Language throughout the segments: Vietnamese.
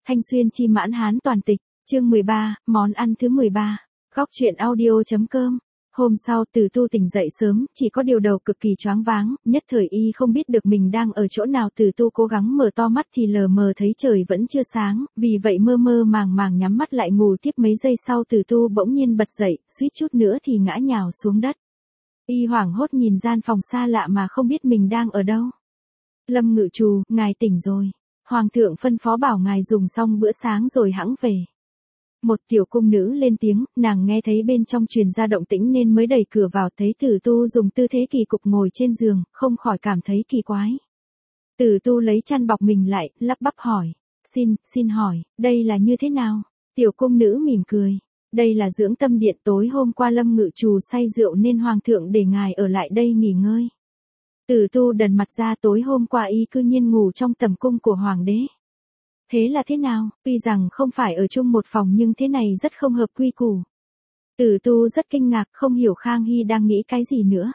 Thanh Xuyên chi mãn hán toàn tịch, chương 13, món ăn thứ 13. Góc truyện audio.com. Hôm sau Từ Tu tỉnh dậy sớm, chỉ có điều đầu cực kỳ choáng váng, nhất thời y không biết được mình đang ở chỗ nào. Từ Tu cố gắng mở to mắt thì lờ mờ thấy trời vẫn chưa sáng, vì vậy mơ mơ màng màng nhắm mắt lại ngủ tiếp. Mấy giây sau Từ Tu bỗng nhiên bật dậy, suýt chút nữa thì ngã nhào xuống đất. Y hoảng hốt nhìn gian phòng xa lạ mà không biết mình đang ở đâu. Lâm Ngự Trù, ngài tỉnh rồi. Hoàng thượng phân phó bảo ngài dùng xong bữa sáng rồi hẵng về. Một tiểu cung nữ lên tiếng, nàng nghe thấy bên trong truyền ra động tĩnh nên mới đẩy cửa vào, thấy Từ Tu dùng tư thế kỳ cục ngồi trên giường, không khỏi cảm thấy kỳ quái. Từ Tu lấy chăn bọc mình lại, lắp bắp hỏi, xin hỏi, đây là như thế nào? Tiểu cung nữ mỉm cười, đây là dưỡng tâm điện, tối hôm qua Lâm Ngự Trù say rượu nên hoàng thượng để ngài ở lại đây nghỉ ngơi. Từ Tu đần mặt ra, tối hôm qua y cư nhiên ngủ trong tầm cung của hoàng đế. Thế là thế nào? Tuy rằng không phải ở chung một phòng nhưng thế này rất không hợp quy củ. Từ Tu rất kinh ngạc, không hiểu Khang Hy đang nghĩ cái gì nữa.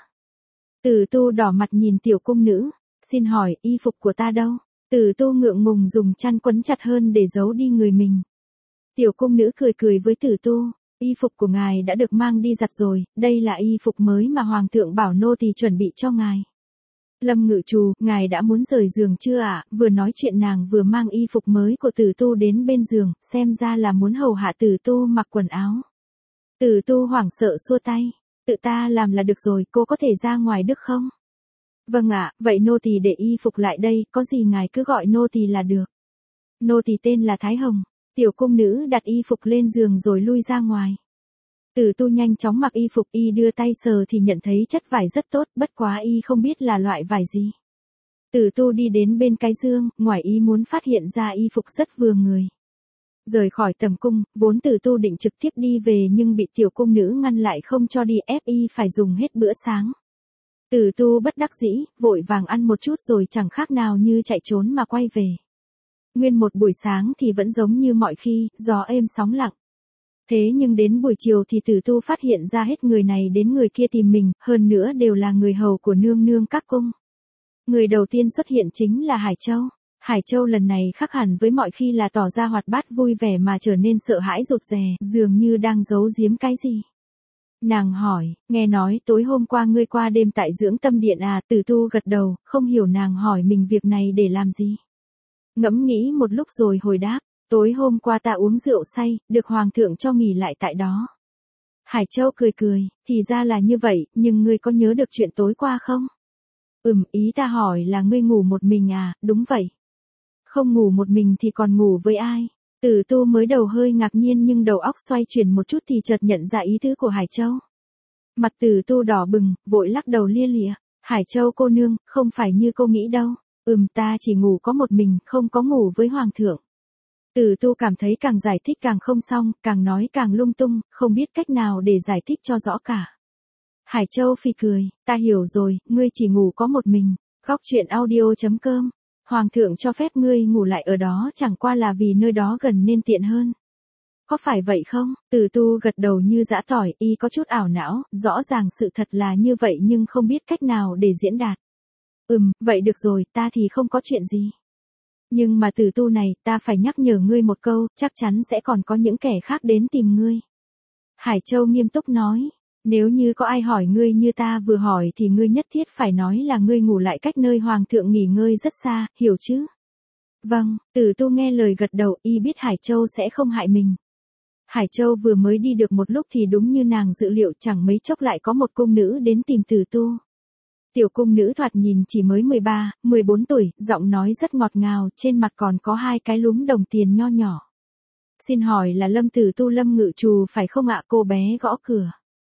Từ Tu đỏ mặt nhìn tiểu cung nữ, xin hỏi y phục của ta đâu? Từ Tu ngượng ngùng dùng chăn quấn chặt hơn để giấu đi người mình. Tiểu cung nữ cười cười với Từ Tu, y phục của ngài đã được mang đi giặt rồi, đây là y phục mới mà hoàng thượng bảo nô tỳ chuẩn bị cho ngài. Lâm Ngự Trù, ngài đã muốn rời giường chưa ạ? Vừa nói chuyện nàng vừa mang y phục mới của Từ Tu đến bên giường, xem ra là muốn hầu hạ Từ Tu mặc quần áo. Từ Tu hoảng sợ xua tay, tự ta làm là được rồi, cô có thể ra ngoài được không? Vâng ạ, vậy nô tỳ để y phục lại đây, có gì ngài cứ gọi nô tỳ là được. Nô tỳ tên là Thái Hồng. Tiểu cung nữ đặt y phục lên giường rồi lui ra ngoài. Từ Tu nhanh chóng mặc y phục, y đưa tay sờ thì nhận thấy chất vải rất tốt, bất quá y không biết là loại vải gì. Từ Tu đi đến bên cái giường, ngoài ý muốn phát hiện ra y phục rất vừa người. Rời khỏi tầm cung, vốn Từ Tu định trực tiếp đi về nhưng bị tiểu cung nữ ngăn lại không cho đi, ép y phải dùng hết bữa sáng. Từ Tu bất đắc dĩ, vội vàng ăn một chút rồi chẳng khác nào như chạy trốn mà quay về. Nguyên một buổi sáng thì vẫn giống như mọi khi, gió êm sóng lặng. Thế nhưng đến buổi chiều thì Từ Tu phát hiện ra hết người này đến người kia tìm mình, hơn nữa đều là người hầu của nương nương các cung. Người đầu tiên xuất hiện chính là Hải Châu. Hải Châu lần này khác hẳn với mọi khi là tỏ ra hoạt bát vui vẻ mà trở nên sợ hãi rụt rè, dường như đang giấu giếm cái gì. Nàng hỏi, nghe nói tối hôm qua ngươi qua đêm tại dưỡng tâm điện à? Từ Tu gật đầu, không hiểu nàng hỏi mình việc này để làm gì. Ngẫm nghĩ một lúc rồi hồi đáp, tối hôm qua ta uống rượu say, được hoàng thượng cho nghỉ lại tại đó. Hải Châu cười cười, thì ra là như vậy, nhưng ngươi có nhớ được chuyện tối qua không? Ý ta hỏi là ngươi ngủ một mình à? Đúng vậy. Không ngủ một mình thì còn ngủ với ai? Từ Tu mới đầu hơi ngạc nhiên nhưng đầu óc xoay chuyển một chút thì chợt nhận ra ý tứ của Hải Châu. Mặt Từ Tu đỏ bừng, vội lắc đầu lia lịa. Hải Châu cô nương, không phải như cô nghĩ đâu. Ta chỉ ngủ có một mình, không có ngủ với hoàng thượng. Từ Tu cảm thấy càng giải thích càng không xong, càng nói càng lung tung, không biết cách nào để giải thích cho rõ cả. Hải Châu phì cười, ta hiểu rồi, ngươi chỉ ngủ có một mình. Góc truyện audio.com. Hoàng thượng cho phép ngươi ngủ lại ở đó chẳng qua là vì nơi đó gần nên tiện hơn. Có phải vậy không? Từ Tu gật đầu như giã tỏi, y có chút ảo não, rõ ràng sự thật là như vậy nhưng không biết cách nào để diễn đạt. Vậy được rồi, ta thì không có chuyện gì. Nhưng mà Từ Tu này, ta phải nhắc nhở ngươi một câu, chắc chắn sẽ còn có những kẻ khác đến tìm ngươi. Hải Châu nghiêm túc nói, nếu như có ai hỏi ngươi như ta vừa hỏi thì ngươi nhất thiết phải nói là ngươi ngủ lại cách nơi hoàng thượng nghỉ ngơi rất xa, hiểu chứ? Vâng, Từ Tu nghe lời gật đầu, y biết Hải Châu sẽ không hại mình. Hải Châu vừa mới đi được một lúc thì đúng như nàng dự liệu, chẳng mấy chốc lại có một cung nữ đến tìm Từ Tu. Tiểu cung nữ thoạt nhìn chỉ mới 13, 14 tuổi, giọng nói rất ngọt ngào, trên mặt còn có hai cái lúm đồng tiền nho nhỏ. Xin hỏi là Lâm Từ Tu Lâm Ngự Trù phải không ạ? Cô bé gõ cửa.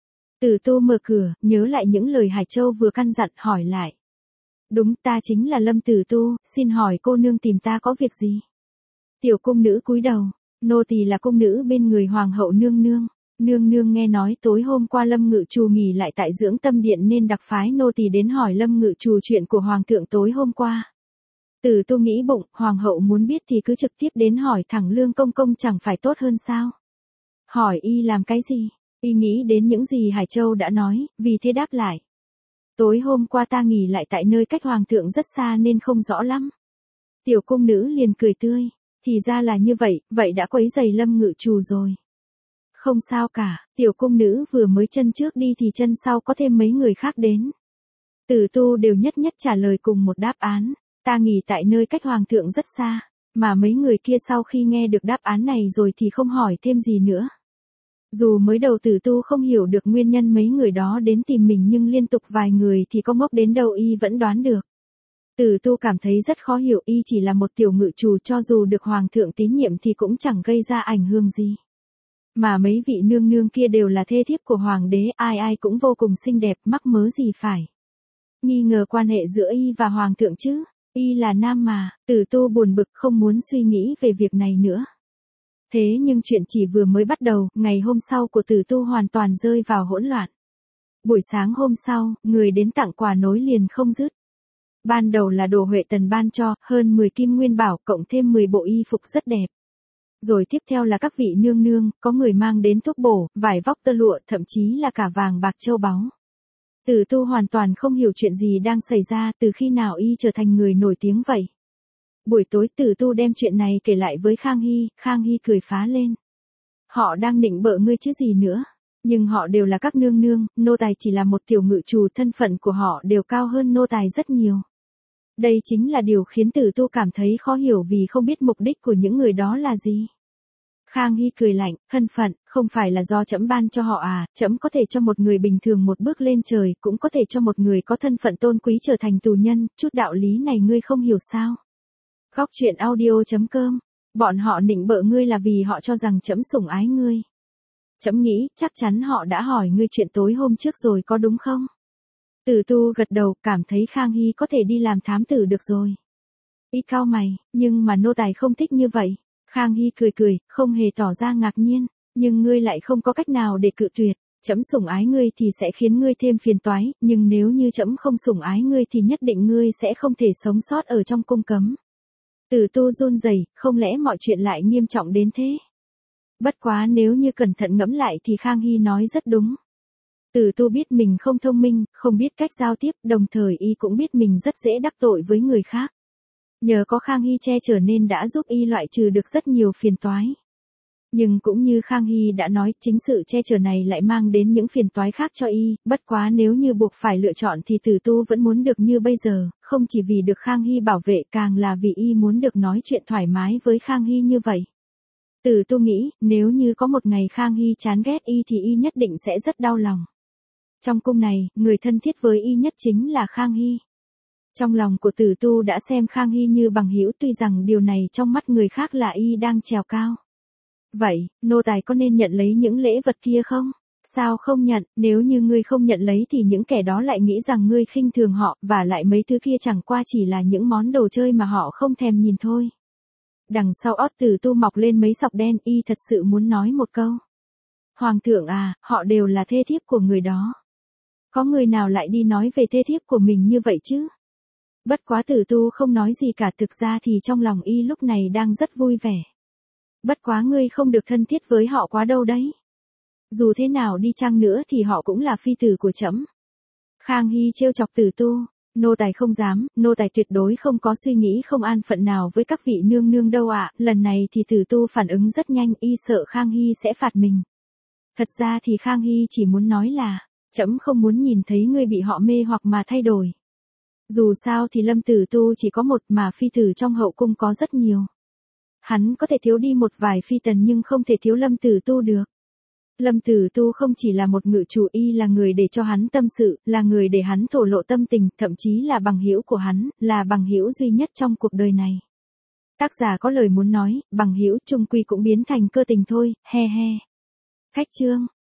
Từ Tu mở cửa, nhớ lại những lời Hải Châu vừa căn dặn, hỏi lại. Đúng, ta chính là Lâm Từ Tu, xin hỏi cô nương tìm ta có việc gì? Tiểu cung nữ cúi đầu, nô tỳ là cung nữ bên người hoàng hậu nương nương. Nương nương nghe nói tối hôm qua Lâm Ngự Trù nghỉ lại tại dưỡng tâm điện nên đặc phái nô tỳ đến hỏi Lâm Ngự Trù chuyện của hoàng thượng tối hôm qua. Từ Tu nghĩ bụng, hoàng hậu muốn biết thì cứ trực tiếp đến hỏi thẳng Lương công công chẳng phải tốt hơn sao? Hỏi y làm cái gì? Y nghĩ đến những gì Hải Châu đã nói, vì thế đáp lại. Tối hôm qua ta nghỉ lại tại nơi cách hoàng thượng rất xa nên không rõ lắm. Tiểu cung nữ liền cười tươi. thì ra là như vậy, vậy đã quấy rầy Lâm Ngự Trù rồi. Không sao cả, tiểu cung nữ vừa mới chân trước đi thì chân sau có thêm mấy người khác đến. Tử tu đều nhất nhất trả lời cùng một đáp án, ta nghỉ tại nơi cách hoàng thượng rất xa, mà mấy người kia sau khi nghe được đáp án này rồi thì không hỏi thêm gì nữa. Dù mới đầu Tử tu không hiểu được nguyên nhân mấy người đó đến tìm mình nhưng liên tục vài người thì có ngốc đến đâu y vẫn đoán được. Tử tu cảm thấy rất khó hiểu, y chỉ là một tiểu ngự trù, cho dù được hoàng thượng tín nhiệm thì cũng chẳng gây ra ảnh hưởng gì. Mà mấy vị nương nương kia đều là thê thiếp của hoàng đế, ai ai cũng vô cùng xinh đẹp, mắc mớ gì phải nghi ngờ quan hệ giữa y và hoàng thượng chứ. Y là nam mà. Tử tu buồn bực không muốn suy nghĩ về việc này nữa. Thế nhưng chuyện chỉ vừa mới bắt đầu, ngày hôm sau của Tử tu hoàn toàn rơi vào hỗn loạn. Buổi sáng hôm sau, người đến tặng quà nối liền không dứt. Ban đầu là Đồ Huệ Tần ban cho, hơn 10 kim nguyên bảo, cộng thêm 10 bộ y phục rất đẹp. Rồi tiếp theo là các vị nương nương, có người mang đến thuốc bổ, vải vóc tơ lụa, thậm chí là cả vàng bạc châu báu. Tử tu hoàn toàn không hiểu chuyện gì đang xảy ra, từ khi nào y trở thành người nổi tiếng vậy. Buổi tối Tử tu đem chuyện này kể lại với Khang Hy cười phá lên. Họ đang nịnh bợ ngươi chứ gì nữa. Nhưng họ đều là các nương nương, nô tài chỉ là một tiểu ngự trù, thân phận của họ đều cao hơn nô tài rất nhiều. Đây chính là điều khiến Tử tu cảm thấy khó hiểu vì không biết mục đích của những người đó là gì. Khang Hy cười lạnh, thân phận, không phải là do trẫm ban cho họ à, trẫm có thể cho một người bình thường một bước lên trời, cũng có thể cho một người có thân phận tôn quý trở thành tù nhân, chút đạo lý này ngươi không hiểu sao. Góc truyện audio.com, bọn họ nịnh bợ ngươi là vì họ cho rằng trẫm sủng ái ngươi. Trẫm nghĩ, chắc chắn họ đã hỏi ngươi chuyện tối hôm trước rồi có đúng không? Tử tu gật đầu, cảm thấy Khang Hy có thể đi làm thám tử được rồi. Y cau mày, nhưng mà nô tài không thích như vậy. Khang Hy cười, không hề tỏ ra ngạc nhiên, nhưng ngươi lại không có cách nào để cự tuyệt. Trẫm sủng ái ngươi thì sẽ khiến ngươi thêm phiền toái, nhưng nếu như trẫm không sủng ái ngươi thì nhất định ngươi sẽ không thể sống sót ở trong cung cấm. Tử tu run rẩy, không lẽ mọi chuyện lại nghiêm trọng đến thế? Bất quá nếu như cẩn thận ngẫm lại thì Khang Hy nói rất đúng. Tử tu biết mình không thông minh, không biết cách giao tiếp, đồng thời y cũng biết mình rất dễ đắc tội với người khác. Nhờ có Khang Hy che chở nên đã giúp y loại trừ được rất nhiều phiền toái. Nhưng cũng như Khang Hy đã nói, chính sự che chở này lại mang đến những phiền toái khác cho y, bất quá nếu như buộc phải lựa chọn thì Tử tu vẫn muốn được như bây giờ, không chỉ vì được Khang Hy bảo vệ, càng là vì y muốn được nói chuyện thoải mái với Khang Hy như vậy. Tử tu nghĩ, nếu như có một ngày Khang Hy chán ghét y thì y nhất định sẽ rất đau lòng. Trong cung này, người thân thiết với y nhất chính là Khang Hy. Trong lòng của Tử tu đã xem Khang Hy như bằng hữu, tuy rằng điều này trong mắt người khác là y đang trèo cao. Vậy, nô tài có nên nhận lấy những lễ vật kia không? Sao không nhận, nếu như ngươi không nhận lấy thì những kẻ đó lại nghĩ rằng ngươi khinh thường họ, và lại mấy thứ kia chẳng qua chỉ là những món đồ chơi mà họ không thèm nhìn thôi. Đằng sau ót Tử tu mọc lên mấy sọc đen, y thật sự muốn nói một câu. Hoàng thượng à, họ đều là thê thiếp của người đó. Có người nào lại đi nói về thê thiếp của mình như vậy chứ? Bất quá Tử tu không nói gì cả, thực ra thì trong lòng y lúc này đang rất vui vẻ. Bất quá ngươi không được thân thiết với họ quá đâu đấy. Dù thế nào đi chăng nữa thì họ cũng là phi tử của trẫm. Khang Hy trêu chọc Tử tu, nô tài không dám, nô tài tuyệt đối không có suy nghĩ không an phận nào với các vị nương nương đâu ạ. Lần này thì Tử tu phản ứng rất nhanh, y sợ Khang Hy sẽ phạt mình. Thật ra thì Khang Hy chỉ muốn nói là, trẫm không muốn nhìn thấy ngươi bị họ mê hoặc mà thay đổi. Dù sao thì Lâm Tử tu chỉ có một mà phi tử trong hậu cung có rất nhiều. Hắn có thể thiếu đi một vài phi tần nhưng không thể thiếu Lâm Tử tu được. Lâm Tử tu không chỉ là một ngự chủ, y là người để cho hắn tâm sự, là người để hắn thổ lộ tâm tình, thậm chí là bằng hữu của hắn, là bằng hữu duy nhất trong cuộc đời này. Tác giả có lời muốn nói, bằng hữu chung quy cũng biến thành cơ tình thôi, he he. Khách chương.